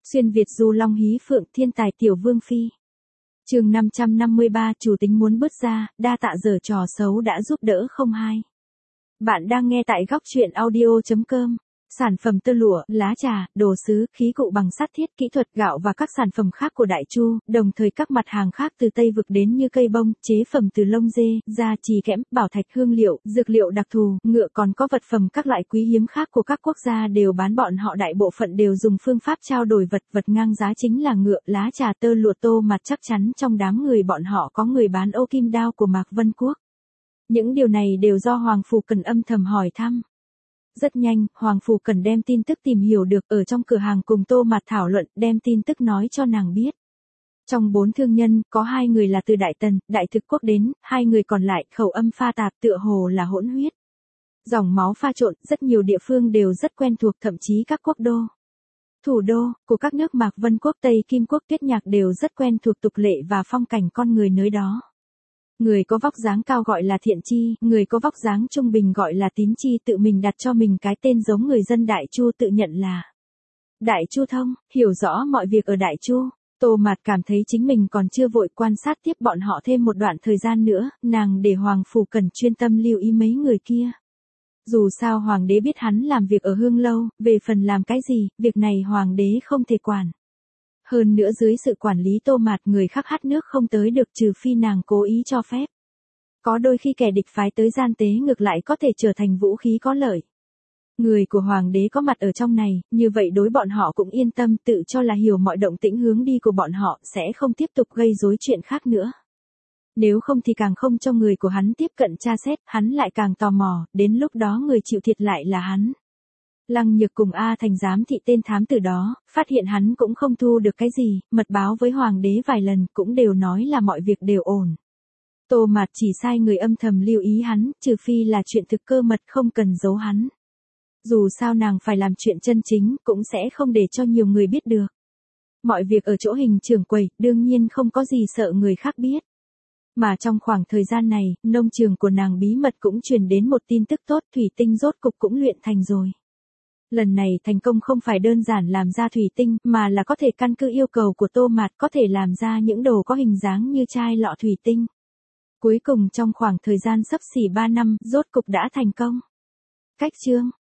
Xuyên Việt du long hí phượng thiên tài tiểu vương phi. Chương 553 chủ tính muốn bứt ra, đa tạ giở trò xấu đã giúp đỡ không hai. Bạn đang nghe tại góc truyện audio.com. Sản phẩm tơ lụa, lá trà, đồ sứ, khí cụ bằng sắt thiết, kỹ thuật gạo và các sản phẩm khác của Đại Chu, đồng thời các mặt hàng khác từ Tây vực đến như cây bông, chế phẩm từ lông dê, da trì kẽm, bảo thạch hương liệu, dược liệu đặc thù, ngựa còn có vật phẩm các loại quý hiếm khác của các quốc gia đều bán, bọn họ đại bộ phận đều dùng phương pháp trao đổi vật ngang giá chính là ngựa, lá trà, tơ lụa, tô mặt. Chắc chắn trong đám người bọn họ có người bán ô kim đao của Mạc Vân Quốc. Những điều này đều do Hoàng Phủ Cần âm thầm hỏi thăm. Rất nhanh, Hoàng Phủ Cần đem tin tức tìm hiểu được ở trong cửa hàng cùng Tô Mạt thảo luận, đem tin tức nói cho nàng biết. Trong 4 thương nhân, có 2 người là từ Đại Tần, Đại Thực Quốc đến, 2 người còn lại khẩu âm pha tạp tựa hồ là hỗn huyết. Dòng máu pha trộn, rất nhiều địa phương đều rất quen thuộc, thậm chí các quốc đô, thủ đô của các nước Mạc Vân Quốc, Tây Kim Quốc, Tuyết Nhạc đều rất quen thuộc tục lệ và phong cảnh con người nơi đó. Người có vóc dáng cao gọi là Thiện Chi, người có vóc dáng trung bình gọi là Tín Chi, tự mình đặt cho mình cái tên giống người dân Đại Chu tự nhận là Đại Chu Thông, hiểu rõ mọi việc ở Đại Chu. Tô Mạt cảm thấy chính mình còn chưa vội quan sát tiếp bọn họ thêm một đoạn thời gian nữa, nàng để Hoàng Phủ Cần chuyên tâm lưu ý mấy người kia. Dù sao Hoàng đế biết hắn làm việc ở Hương Lâu, về phần làm cái gì, việc này Hoàng đế không thể quản. Hơn nữa dưới sự quản lý Tô Mạt, người khác hắt nước không tới được trừ phi nàng cố ý cho phép. Có đôi khi kẻ địch phái tới gian tế ngược lại có thể trở thành vũ khí có lợi. Người của Hoàng đế có mặt ở trong này, như vậy đối bọn họ cũng yên tâm, tự cho là hiểu mọi động tĩnh hướng đi của bọn họ, sẽ không tiếp tục gây rối chuyện khác nữa. Nếu không thì càng không cho người của hắn tiếp cận tra xét, hắn lại càng tò mò, đến lúc đó người chịu thiệt lại là hắn. Lăng Nhược cùng A Thành giám thị tên thám tử đó, phát hiện hắn cũng không thu được cái gì, mật báo với Hoàng đế vài lần cũng đều nói là mọi việc đều ổn. Tô Mạt chỉ sai người âm thầm lưu ý hắn, trừ phi là chuyện thực cơ mật không cần giấu hắn. Dù sao nàng phải làm chuyện chân chính, cũng sẽ không để cho nhiều người biết được. Mọi việc ở chỗ Hình trưởng quầy, đương nhiên không có gì sợ người khác biết. Mà trong khoảng thời gian này, nông trường của nàng bí mật cũng truyền đến một tin tức tốt, thủy tinh rốt cục cũng luyện thành rồi. Lần này thành công không phải đơn giản làm ra thủy tinh, mà là có thể căn cứ yêu cầu của Tô Mạt có thể làm ra những đồ có hình dáng như chai lọ thủy tinh. Cuối cùng trong khoảng thời gian xấp xỉ 3 năm, rốt cục đã thành công. Cách chương